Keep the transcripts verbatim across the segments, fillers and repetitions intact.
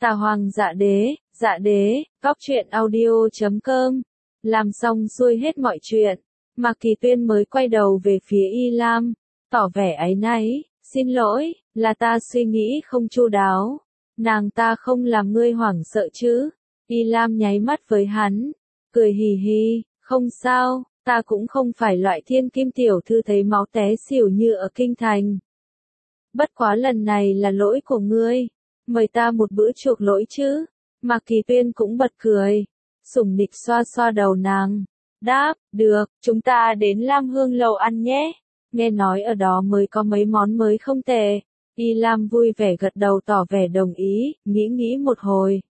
Tà Hoàng Dạ Đế, Dạ Đế, Góc Truyện Audio chấm com. Làm xong xuôi hết mọi chuyện, Mạc Kỳ Tuyên mới quay đầu về phía Y Lam, tỏ vẻ áy náy, xin lỗi, là ta suy nghĩ không chu đáo. Nàng ta không làm ngươi hoảng sợ chứ? Y Lam nháy mắt với hắn, cười hì hì, không sao, ta cũng không phải loại thiên kim tiểu thư thấy máu té xỉu như ở kinh thành. Bất quá lần này là lỗi của ngươi, mời ta một bữa chuộc lỗi chứ. Mạc Kỳ Tuyên cũng bật cười, sủng nịch xoa xoa đầu nàng, đáp, được, chúng ta đến Lam Hương Lầu ăn nhé, nghe nói ở đó mới có mấy món mới không tệ. Y Lam vui vẻ gật đầu tỏ vẻ đồng ý, nghĩ nghĩ một hồi.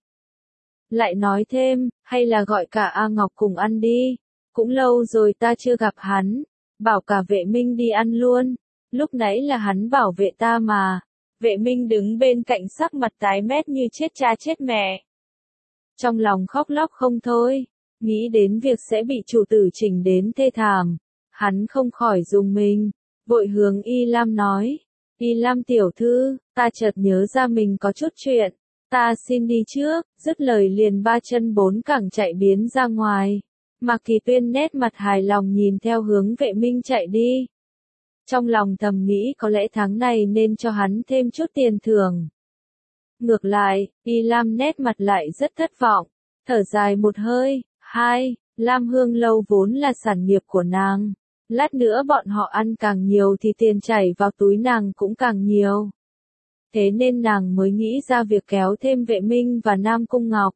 Lại nói thêm, hay là gọi cả A Ngọc cùng ăn đi, cũng lâu rồi ta chưa gặp hắn, bảo cả Vệ Minh đi ăn luôn, lúc nãy là hắn bảo vệ ta mà. Vệ Minh đứng bên cạnh sắc mặt tái mét như chết cha chết mẹ. Trong lòng khóc lóc không thôi, nghĩ đến việc sẽ bị chủ tử chỉnh đến thê thảm, hắn không khỏi rùng mình, vội hướng Y Lam nói, Y Lam tiểu thư, ta chợt nhớ ra mình có chút chuyện, ta xin đi trước, dứt lời liền ba chân bốn cẳng chạy biến ra ngoài. Mạc Kỳ Tuyên nét mặt hài lòng nhìn theo hướng Vệ Minh chạy đi. Trong lòng thầm nghĩ có lẽ tháng này nên cho hắn thêm chút tiền thưởng. Ngược lại, Y Lam nét mặt lại rất thất vọng, thở dài một hơi, hai, Lam Hương Lâu vốn là sản nghiệp của nàng. Lát nữa bọn họ ăn càng nhiều thì tiền chảy vào túi nàng cũng càng nhiều. Thế nên nàng mới nghĩ ra việc kéo thêm Vệ Minh và Nam Cung Ngọc.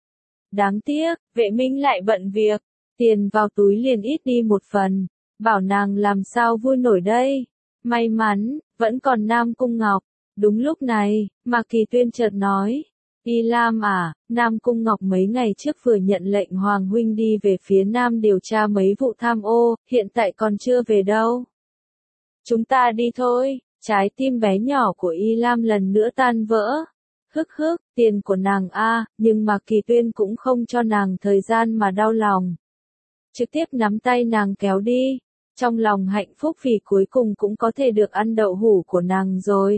Đáng tiếc, Vệ Minh lại bận việc, tiền vào túi liền ít đi một phần, bảo nàng làm sao vui nổi đây. May mắn, vẫn còn Nam Cung Ngọc. Đúng lúc này, Mạc Kỳ Tuyên chợt nói, Y Lam à, Nam Cung Ngọc mấy ngày trước vừa nhận lệnh Hoàng huynh đi về phía Nam điều tra mấy vụ tham ô, hiện tại còn chưa về đâu. Chúng ta đi thôi. Trái tim bé nhỏ của Y Lam lần nữa tan vỡ. Hức hức, tiền của nàng a, nhưng Mạc Kỳ Tuyên cũng không cho nàng thời gian mà đau lòng. Trực tiếp nắm tay nàng kéo đi, trong lòng hạnh phúc vì cuối cùng cũng có thể được ăn đậu hũ của nàng rồi.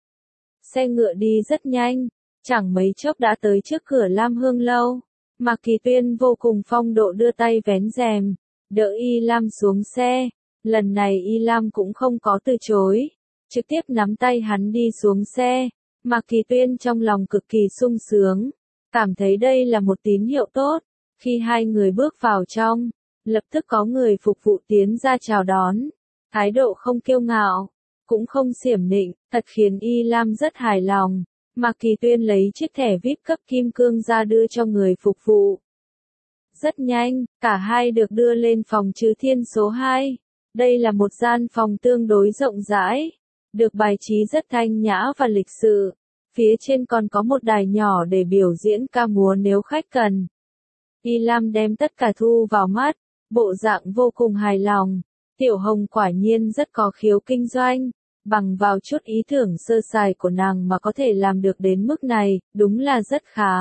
Xe ngựa đi rất nhanh, chẳng mấy chốc đã tới trước cửa Lam Hương Lâu. Mạc Kỳ Tuyên vô cùng phong độ đưa tay vén rèm, đỡ Y Lam xuống xe. Lần này Y Lam cũng không có từ chối, trực tiếp nắm tay hắn đi xuống xe. Mạc Kỳ Tuyên trong lòng cực kỳ sung sướng, cảm thấy đây là một tín hiệu tốt. Khi hai người bước vào trong, lập tức có người phục vụ tiến ra chào đón, thái độ không kiêu ngạo, cũng không xiểm nịnh, thật khiến Y Lam rất hài lòng. Mạc Kỳ Tuyên lấy chiếc thẻ vi ai pi cấp kim cương ra đưa cho người phục vụ. Rất nhanh, cả hai được đưa lên phòng Trừ Thiên số hai. Đây là một gian phòng tương đối rộng rãi, được bài trí rất thanh nhã và lịch sự. Phía trên còn có một đài nhỏ để biểu diễn ca múa nếu khách cần. Y Lam đem tất cả thu vào mắt, bộ dạng vô cùng hài lòng. Tiểu Hồng quả nhiên rất có khiếu kinh doanh, bằng vào chút ý tưởng sơ sài của nàng mà có thể làm được đến mức này, đúng là rất khá.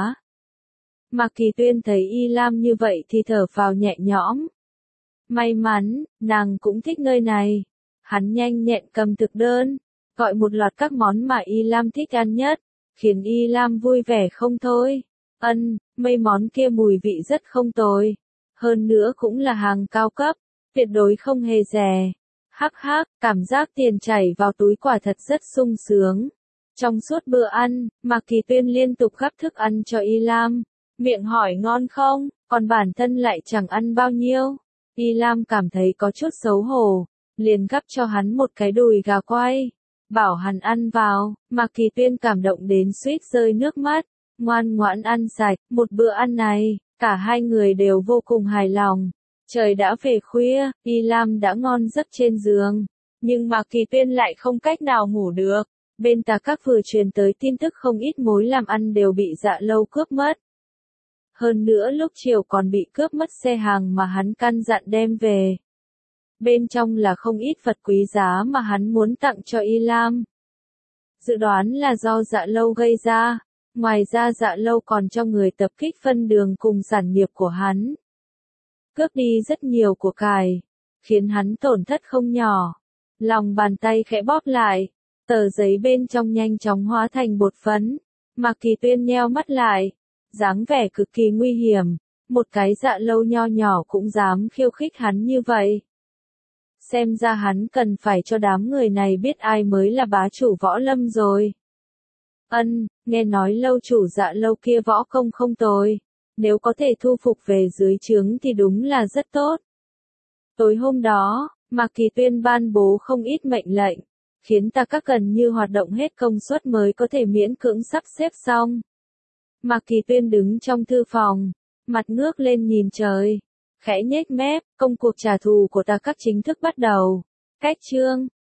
Mạc Kỳ Tuyên thấy Y Lam như vậy thì thở phào nhẹ nhõm. May mắn, nàng cũng thích nơi này. Hắn nhanh nhẹn cầm thực đơn, gọi một loạt các món mà Y Lam thích ăn nhất, khiến Y Lam vui vẻ không thôi. Ân, mấy món kia mùi vị rất không tồi. Hơn nữa cũng là hàng cao cấp, tuyệt đối không hề rẻ. Hắc hắc, cảm giác tiền chảy vào túi quả thật rất sung sướng. Trong suốt bữa ăn, Mạc Kỳ Tuyên liên tục gắp thức ăn cho Y Lam, miệng hỏi ngon không, còn bản thân lại chẳng ăn bao nhiêu. Y Lam cảm thấy có chút xấu hổ, liền gắp cho hắn một cái đùi gà quay, bảo hắn ăn vào. Mạc Kỳ Tuyên cảm động đến suýt rơi nước mắt, ngoan ngoãn ăn sạch. Một bữa ăn này, cả hai người đều vô cùng hài lòng. Trời đã về khuya, Y Lam đã ngon giấc trên giường, nhưng Mạc Kỳ Tuyên lại không cách nào ngủ được. Bên Tà Các vừa truyền tới tin tức không ít mối làm ăn đều bị Dạ Lâu cướp mất. Hơn nữa lúc chiều còn bị cướp mất xe hàng mà hắn căn dặn đem về. Bên trong là không ít vật quý giá mà hắn muốn tặng cho Y Lam. Dự đoán là do Dạ Lâu gây ra, ngoài ra Dạ Lâu còn cho người tập kích phân đường cùng sản nghiệp của hắn. Cướp đi rất nhiều của cải, khiến hắn tổn thất không nhỏ. Lòng bàn tay khẽ bóp lại, tờ giấy bên trong nhanh chóng hóa thành bột phấn, Mạc Kỳ Tuyên nheo mắt lại, dáng vẻ cực kỳ nguy hiểm, một cái Dạ Lâu nho nhỏ cũng dám khiêu khích hắn như vậy. Xem ra hắn cần phải cho đám người này biết ai mới là bá chủ võ lâm rồi. Ân, nghe nói lâu chủ Dạ Lâu kia võ công không tồi, nếu có thể thu phục về dưới trướng thì đúng là rất tốt. Tối hôm đó, Mạc Kỳ Tuyên ban bố không ít mệnh lệnh, khiến ta các cần như hoạt động hết công suất mới có thể miễn cưỡng sắp xếp xong. Mạc Kỳ Tuyên đứng trong thư phòng, mặt ngước lên nhìn trời, khẽ nhếch mép, công cuộc trả thù của ta các chính thức bắt đầu. Cách chương